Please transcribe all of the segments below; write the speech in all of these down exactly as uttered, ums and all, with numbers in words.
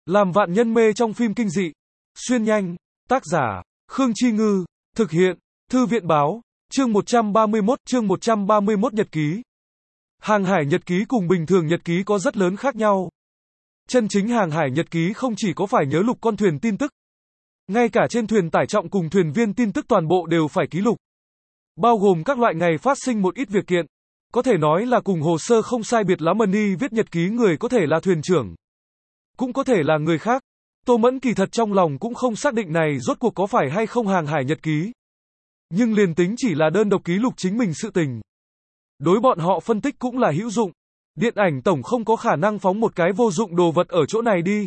Làm vạn nhân mê trong phim kinh dị. Xuyên nhanh. Tác giả, Khương Chi Ngư. Thực hiện, Thư viện Báo. Chương một trăm ba mươi mốt, chương một trăm ba mươi mốt nhật ký. Hàng hải nhật ký cùng bình thường nhật ký có rất lớn khác nhau. Chân chính hàng hải nhật ký không chỉ có phải nhớ lục con thuyền tin tức. Ngay cả trên thuyền tải trọng cùng thuyền viên tin tức toàn bộ đều phải ký lục. Bao gồm các loại ngày phát sinh một ít việc kiện. Có thể nói là cùng hồ sơ không sai biệt lắm. Money viết nhật ký người có thể là thuyền trưởng, cũng có thể là người khác. Tô Mẫn kỳ thật trong lòng cũng không xác định này rốt cuộc có phải hay không hàng hải nhật ký. Nhưng liền tính chỉ là đơn độc ký lục chính mình sự tình, đối bọn họ phân tích cũng là hữu dụng. Điện ảnh tổng không có khả năng phóng một cái vô dụng đồ vật ở chỗ này đi.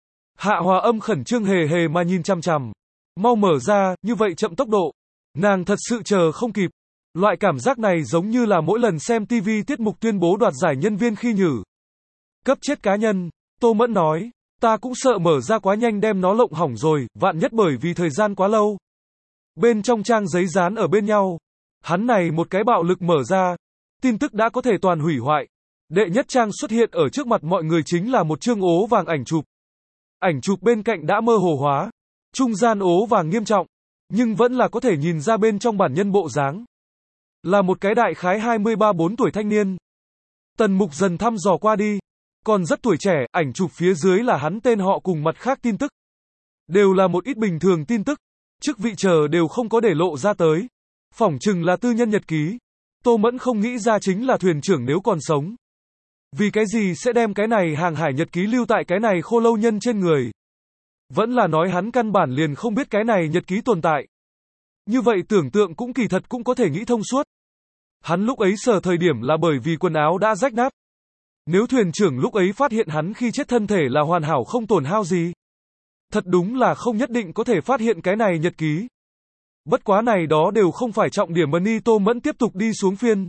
Hạ Hòa Âm khẩn trương hề hề mà nhìn chằm chằm. Mau mở ra, như vậy chậm tốc độ. Nàng thật sự chờ không kịp. Loại cảm giác này giống như là mỗi lần xem ti vi tiết mục tuyên bố đoạt giải nhân viên khi nhử. Cấp chết cá nhân. Tô Mẫn nói, ta cũng sợ mở ra quá nhanh đem nó lộng hỏng rồi, vạn nhất bởi vì thời gian quá lâu. Bên trong trang giấy dán ở bên nhau. Hắn này một cái bạo lực mở ra, tin tức đã có thể toàn hủy hoại. Đệ nhất trang xuất hiện ở trước mặt mọi người chính là một chương ố vàng ảnh chụp. Ảnh chụp bên cạnh đã mơ hồ hóa, trung gian ố vàng nghiêm trọng, nhưng vẫn là có thể nhìn ra bên trong bản nhân bộ dáng. Là một cái đại khái hai mươi ba bốn tuổi thanh niên. Tần Mục dần thăm dò qua đi, còn rất tuổi trẻ, ảnh chụp phía dưới là hắn tên họ cùng mặt khác tin tức. Đều là một ít bình thường tin tức, chức vị chờ đều không có để lộ ra tới. Phỏng chừng là tư nhân nhật ký. Tô Mẫn không nghĩ ra chính là thuyền trưởng nếu còn sống. Vì cái gì sẽ đem cái này hàng hải nhật ký lưu tại cái này khô lâu nhân trên người? Vẫn là nói hắn căn bản liền không biết cái này nhật ký tồn tại. Như vậy tưởng tượng cũng kỳ thật cũng có thể nghĩ thông suốt. Hắn lúc ấy sờ thời điểm là bởi vì quần áo đã rách nát. Nếu thuyền trưởng lúc ấy phát hiện hắn khi chết thân thể là hoàn hảo không tổn hao gì, thật đúng là không nhất định có thể phát hiện cái này nhật ký. Bất quá này đó đều không phải trọng điểm. Money Tô Mẫn tiếp tục đi xuống phiên.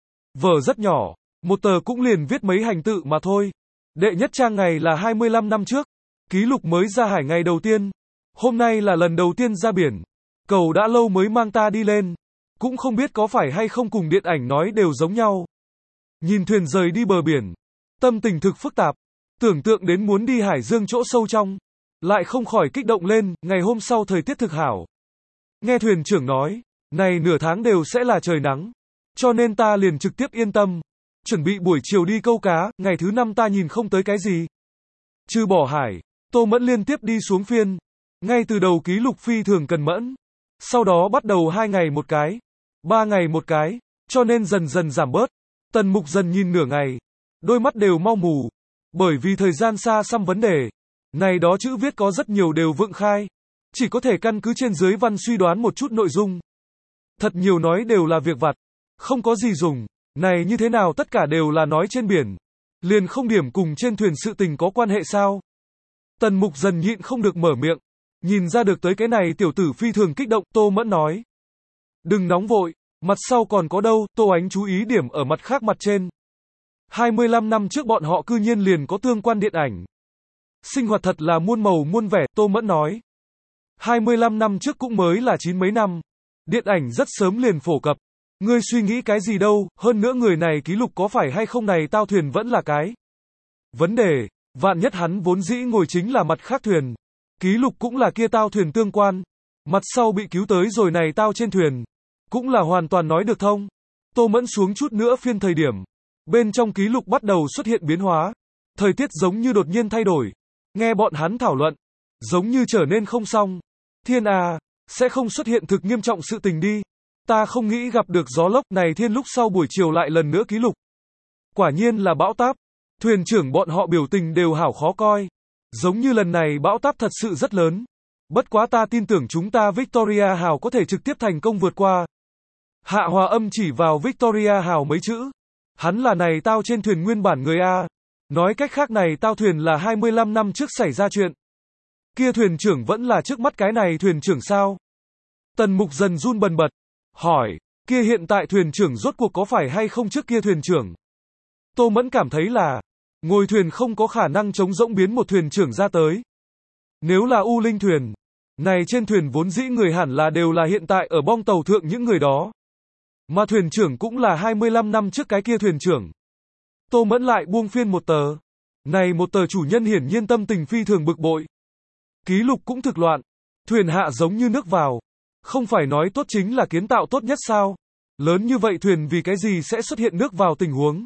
Vở rất nhỏ, một tờ cũng liền viết mấy hành tự mà thôi. Đệ nhất trang ngày là hai mươi lăm năm trước, ký lục mới ra hải ngày đầu tiên. Hôm nay là lần đầu tiên ra biển. Cầu đã lâu mới mang ta đi lên. Cũng không biết có phải hay không cùng điện ảnh nói đều giống nhau. Nhìn thuyền rời đi bờ biển, tâm tình thực phức tạp. Tưởng tượng đến muốn đi hải dương chỗ sâu trong, lại không khỏi kích động lên. Ngày hôm sau thời tiết thực hảo. Nghe thuyền trưởng nói, này nửa tháng đều sẽ là trời nắng. Cho nên ta liền trực tiếp yên tâm. Chuẩn bị buổi chiều đi câu cá. Ngày thứ năm ta nhìn không tới cái gì. Trừ bỏ hải, Tô Mẫn liên tiếp đi xuống phiên. Ngay từ đầu ký lục phi thường cần mẫn. Sau đó bắt đầu hai ngày một cái, ba ngày một cái, cho nên dần dần giảm bớt. Tần Mục dần nhìn nửa ngày, đôi mắt đều mau mù. Bởi vì thời gian xa xăm vấn đề, này đó chữ viết có rất nhiều đều vượng khai. Chỉ có thể căn cứ trên dưới văn suy đoán một chút nội dung. Thật nhiều nói đều là việc vặt, không có gì dùng. Này như thế nào tất cả đều là nói trên biển. Liền không điểm cùng trên thuyền sự tình có quan hệ sao? Tần Mục dần nhịn không được mở miệng. Nhìn ra được tới cái này tiểu tử phi thường kích động. Tô Mẫn nói, đừng nóng vội, mặt sau còn có đâu. Tô Ánh chú ý điểm ở mặt khác mặt trên. hai mươi lăm năm trước bọn họ cư nhiên liền có tương quan điện ảnh. Sinh hoạt thật là muôn màu muôn vẻ. Tô Mẫn nói, hai mươi lăm năm trước cũng mới là chín mấy năm. Điện ảnh rất sớm liền phổ cập. Ngươi suy nghĩ cái gì đâu, hơn nữa người này ký lục có phải hay không này tao thuyền vẫn là cái vấn đề. Vạn nhất hắn vốn dĩ ngồi chính là mặt khác thuyền, ký lục cũng là kia tao thuyền tương quan. Mặt sau bị cứu tới rồi này tao trên thuyền, cũng là hoàn toàn nói được thông. Tô Mẫn xuống chút nữa phiên thời điểm, bên trong ký lục bắt đầu xuất hiện biến hóa. Thời tiết giống như đột nhiên thay đổi. Nghe bọn hắn thảo luận, giống như trở nên không xong. Thiên à, sẽ không xuất hiện thực nghiêm trọng sự tình đi. Ta không nghĩ gặp được gió lốc này. Thiên lúc sau buổi chiều lại lần nữa ký lục. Quả nhiên là bão táp. Thuyền trưởng bọn họ biểu tình đều hảo khó coi. Giống như lần này bão táp thật sự rất lớn. Bất quá ta tin tưởng chúng ta Victoria Hào có thể trực tiếp thành công vượt qua. Hạ Hòa Âm chỉ vào Victoria Hào mấy chữ. Hắn là này tao trên thuyền nguyên bản người A. Nói cách khác này tao thuyền là hai mươi lăm năm trước xảy ra chuyện. Kia thuyền trưởng vẫn là trước mắt cái này thuyền trưởng sao? Tần Mục dần run bần bật. Hỏi, kia hiện tại thuyền trưởng rốt cuộc có phải hay không trước kia thuyền trưởng? Tô Mẫn cảm thấy là, ngồi thuyền không có khả năng chống rỗng biến một thuyền trưởng ra tới. Nếu là U Linh thuyền, này trên thuyền vốn dĩ người hẳn là đều là hiện tại ở bong tàu thượng những người đó. Mà thuyền trưởng cũng là hai mươi lăm năm trước cái kia thuyền trưởng. Tô Mẫn lại buông phiên một tờ. Này một tờ chủ nhân hiển nhiên tâm tình phi thường bực bội. Ký lục cũng thực loạn. Thuyền hạ giống như nước vào. Không phải nói tốt chính là kiến tạo tốt nhất sao? Lớn như vậy thuyền vì cái gì sẽ xuất hiện nước vào tình huống?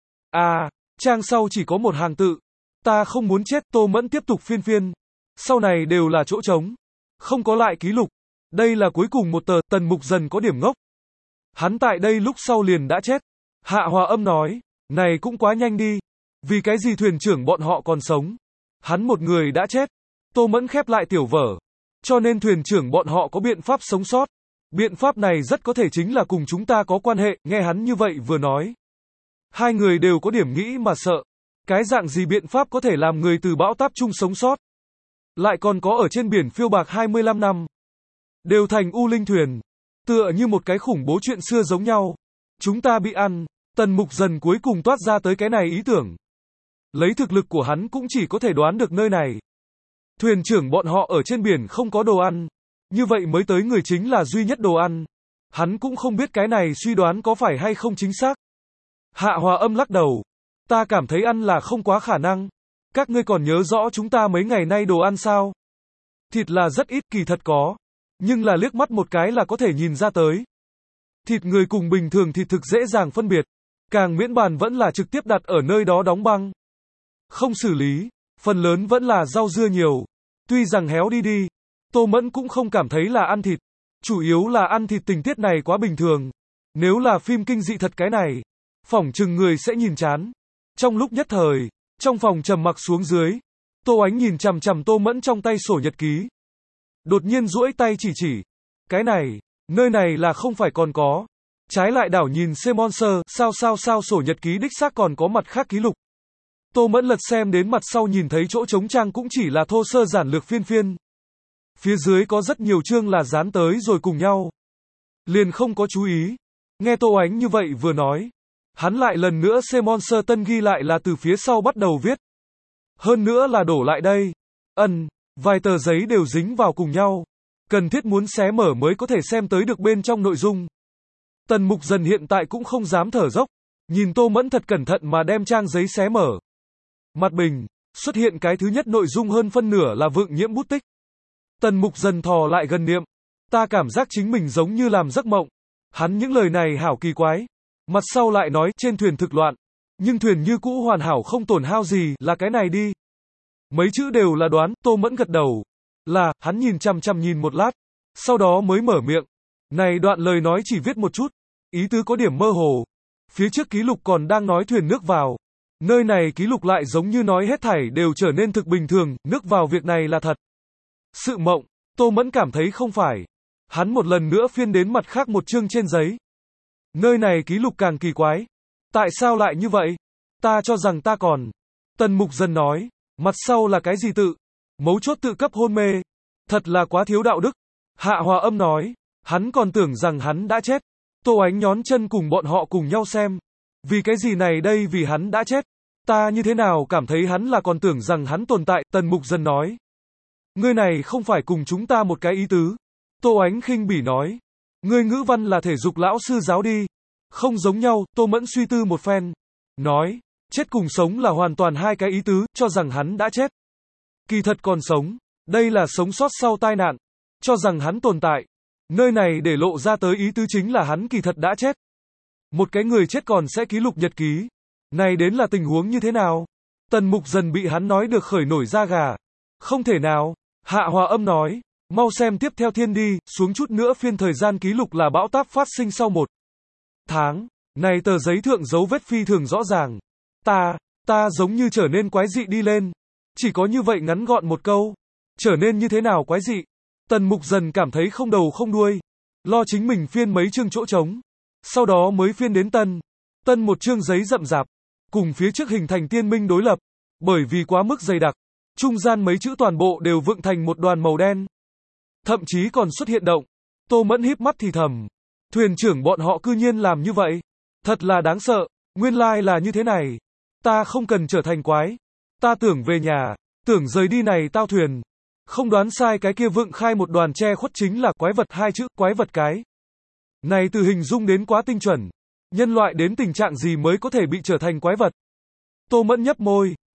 À, trang sau chỉ có một hàng tự. Ta không muốn chết, Tô Mẫn tiếp tục phiên phiên. Sau này đều là chỗ trống. Không có lại ký lục. Đây là cuối cùng một tờ, Tần Mục Dần có điểm ngốc. Hắn tại đây lúc sau liền đã chết. Hạ Hòa Âm nói, này cũng quá nhanh đi. Vì cái gì thuyền trưởng bọn họ còn sống? Hắn một người đã chết. Tô Mẫn khép lại tiểu vở. Cho nên thuyền trưởng bọn họ có biện pháp sống sót. Biện pháp này rất có thể chính là cùng chúng ta có quan hệ, nghe hắn như vậy vừa nói. Hai người đều có điểm nghĩ mà sợ. Cái dạng gì biện pháp có thể làm người từ bão táp chung sống sót? Lại còn có ở trên biển phiêu bạc hai mươi lăm năm. Đều thành u linh thuyền. Tựa như một cái khủng bố chuyện xưa giống nhau. Chúng ta bị ăn. Tần Mục Dần cuối cùng toát ra tới cái này ý tưởng. Lấy thực lực của hắn cũng chỉ có thể đoán được nơi này. Thuyền trưởng bọn họ ở trên biển không có đồ ăn. Như vậy mới tới người chính là duy nhất đồ ăn. Hắn cũng không biết cái này suy đoán có phải hay không chính xác. Hạ Hòa Âm lắc đầu. Ta cảm thấy ăn là không quá khả năng. Các ngươi còn nhớ rõ chúng ta mấy ngày nay đồ ăn sao? Thịt là rất ít, kỳ thật có. Nhưng là liếc mắt một cái là có thể nhìn ra tới. Thịt người cùng bình thường thịt thực dễ dàng phân biệt. Càng miễn bàn vẫn là trực tiếp đặt ở nơi đó đóng băng. Không xử lý. Phần lớn vẫn là rau dưa nhiều. Tuy rằng héo đi đi. Tô Mẫn cũng không cảm thấy là ăn thịt. Chủ yếu là ăn thịt tình tiết này quá bình thường. Nếu là phim kinh dị thật cái này. Phỏng chừng người sẽ nhìn chán. Trong lúc nhất thời. Trong phòng trầm mặc xuống dưới. Tô Ánh nhìn chằm chằm Tô Mẫn trong tay sổ nhật ký. Đột nhiên duỗi tay chỉ chỉ. Cái này. Nơi này là không phải còn có. Trái lại đảo nhìn C-Monster. Sao sao sao sổ nhật ký đích xác còn có mặt khác ký lục. Tô Mẫn lật xem đến mặt sau nhìn thấy chỗ trống trang cũng chỉ là thô sơ giản lược phiên phiên. Phía dưới có rất nhiều chương là dán tới rồi cùng nhau. Liền không có chú ý. Nghe Tô Ánh như vậy vừa nói. Hắn lại lần nữa C-Monster tân ghi lại là từ phía sau bắt đầu viết. Hơn nữa là đổ lại đây. Ân, vài tờ giấy đều dính vào cùng nhau. Cần thiết muốn xé mở mới có thể xem tới được bên trong nội dung. Tần Mục Dần hiện tại cũng không dám thở dốc. Nhìn Tô Mẫn thật cẩn thận mà đem trang giấy xé mở. Mặt bình, xuất hiện cái thứ nhất nội dung hơn phân nửa là vượng nhiễm bút tích. Tần Mục Dần thò lại gần niệm. Ta cảm giác chính mình giống như làm giấc mộng. Hắn những lời này hảo kỳ quái. Mặt sau lại nói trên thuyền thực loạn. Nhưng thuyền như cũ hoàn hảo không tổn hao gì, là cái này đi. Mấy chữ đều là đoán, Tô Mẫn gật đầu. Là, hắn nhìn chằm chằm nhìn một lát. Sau đó mới mở miệng. Này đoạn lời nói chỉ viết một chút. Ý tứ có điểm mơ hồ. Phía trước ký lục còn đang nói thuyền nước vào. Nơi này ký lục lại giống như nói hết thảy đều trở nên thực bình thường, nước vào việc này là thật. Sự mộng, Tô Mẫn cảm thấy không phải. Hắn một lần nữa phiên đến mặt khác một chương trên giấy. Nơi này ký lục càng kỳ quái. Tại sao lại như vậy? Ta cho rằng ta còn. Tần Mục Dần nói, mặt sau là cái gì tự? Mấu chốt tự cấp hôn mê. Thật là quá thiếu đạo đức. Hạ Hòa Âm nói, hắn còn tưởng rằng hắn đã chết. Tô Ánh nhón chân cùng bọn họ cùng nhau xem. Vì cái gì này đây vì hắn đã chết. Ta như thế nào cảm thấy hắn là còn tưởng rằng hắn tồn tại, Tần Mục Dần nói. Ngươi này không phải cùng chúng ta một cái ý tứ. Tô Ánh khinh bỉ nói. Ngươi ngữ văn là thể dục lão sư giáo đi. Không giống nhau, Tô Mẫn suy tư một phen. Nói, chết cùng sống là hoàn toàn hai cái ý tứ, cho rằng hắn đã chết. Kỳ thật còn sống. Đây là sống sót sau tai nạn. Cho rằng hắn tồn tại. Nơi này để lộ ra tới ý tứ chính là hắn kỳ thật đã chết. Một cái người chết còn sẽ ký lục nhật ký. Này đến là tình huống như thế nào? Tần Mục Dần bị hắn nói được khởi nổi da gà. Không thể nào. Hạ Hòa Âm nói. Mau xem tiếp theo thiên đi, xuống chút nữa phiên thời gian ký lục là bão táp phát sinh sau một tháng. Này tờ giấy thượng dấu vết phi thường rõ ràng. Ta, ta giống như trở nên quái dị đi lên. Chỉ có như vậy ngắn gọn một câu. Trở nên như thế nào quái dị? Tần Mục Dần cảm thấy không đầu không đuôi. Lo chính mình phiên mấy chương chỗ trống. Sau đó mới phiên đến tân. Tân một chương giấy rậm rạp. Cùng phía trước hình thành tiên minh đối lập. Bởi vì quá mức dày đặc. Trung gian mấy chữ toàn bộ đều vựng thành một đoàn màu đen. Thậm chí còn xuất hiện động. Tô Mẫn híp mắt thì thầm. Thuyền trưởng bọn họ cư nhiên làm như vậy. Thật là đáng sợ. Nguyên lai là như thế này. Ta không cần trở thành quái. Ta tưởng về nhà. Tưởng rời đi này tao thuyền. Không đoán sai cái kia vựng khai một đoàn che khuất chính là quái vật hai chữ, quái vật cái. Này từ hình dung đến quá tinh chuẩn. Nhân loại đến tình trạng gì mới có thể bị trở thành quái vật? Tô Mẫn nhấp môi.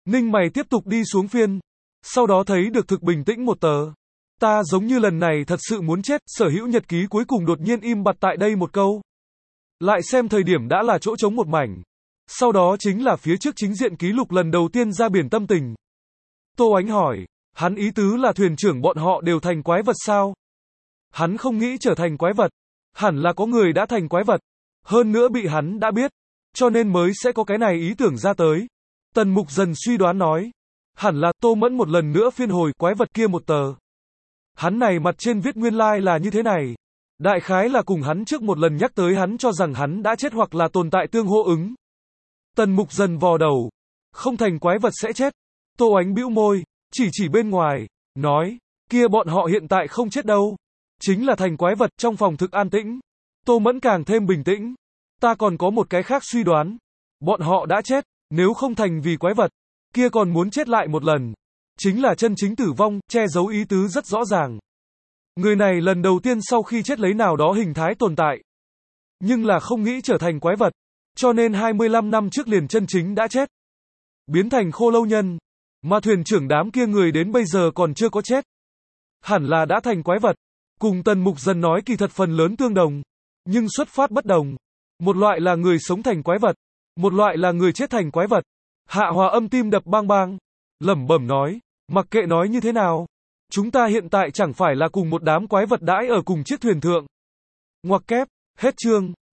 Ninh mày tiếp tục đi xuống phiên. Sau đó thấy được thực bình tĩnh một tờ. Ta giống như lần này thật sự muốn chết, sở hữu nhật ký cuối cùng đột nhiên im bặt tại đây một câu. Lại xem thời điểm đã là chỗ trống một mảnh. Sau đó chính là phía trước chính diện ký lục lần đầu tiên ra biển tâm tình. Tô Ánh hỏi, hắn ý tứ là thuyền trưởng bọn họ đều thành quái vật sao? Hắn không nghĩ trở thành quái vật. Hẳn là có người đã thành quái vật. Hơn nữa bị hắn đã biết. Cho nên mới sẽ có cái này ý tưởng ra tới. Tần Mục Dần suy đoán nói. Hẳn là Tô Mẫn một lần nữa phiên hồi quái vật kia một tờ. Hắn này mặt trên viết nguyên lai like là như thế này. Đại khái là cùng hắn trước một lần nhắc tới hắn cho rằng hắn đã chết hoặc là tồn tại tương hô ứng. Tần Mục Dần vò đầu. Không thành quái vật sẽ chết. Tô Ánh bĩu môi, chỉ chỉ bên ngoài, nói, kia bọn họ hiện tại không chết đâu. Chính là thành quái vật. Trong phòng thực an tĩnh. Tô Mẫn càng thêm bình tĩnh. Ta còn có một cái khác suy đoán. Bọn họ đã chết, nếu không thành vì quái vật, kia còn muốn chết lại một lần. Chính là chân chính tử vong, che giấu ý tứ rất rõ ràng. Người này lần đầu tiên sau khi chết lấy nào đó hình thái tồn tại. Nhưng là không nghĩ trở thành quái vật. Cho nên hai mươi lăm năm trước liền chân chính đã chết. Biến thành khô lâu nhân. Mà thuyền trưởng đám kia người đến bây giờ còn chưa có chết. Hẳn là đã thành quái vật. Cùng Tần Mục Dần nói kỳ thật phần lớn tương đồng. Nhưng xuất phát bất đồng. Một loại là người sống thành quái vật. Một loại là người chết thành quái vật. Hạ Hòa âm tim đập bang bang. Lẩm bẩm nói. Mặc kệ nói như thế nào. Chúng ta hiện tại chẳng phải là cùng một đám quái vật đãi ở cùng chiếc thuyền thượng. Ngoặc kép. Hết chương.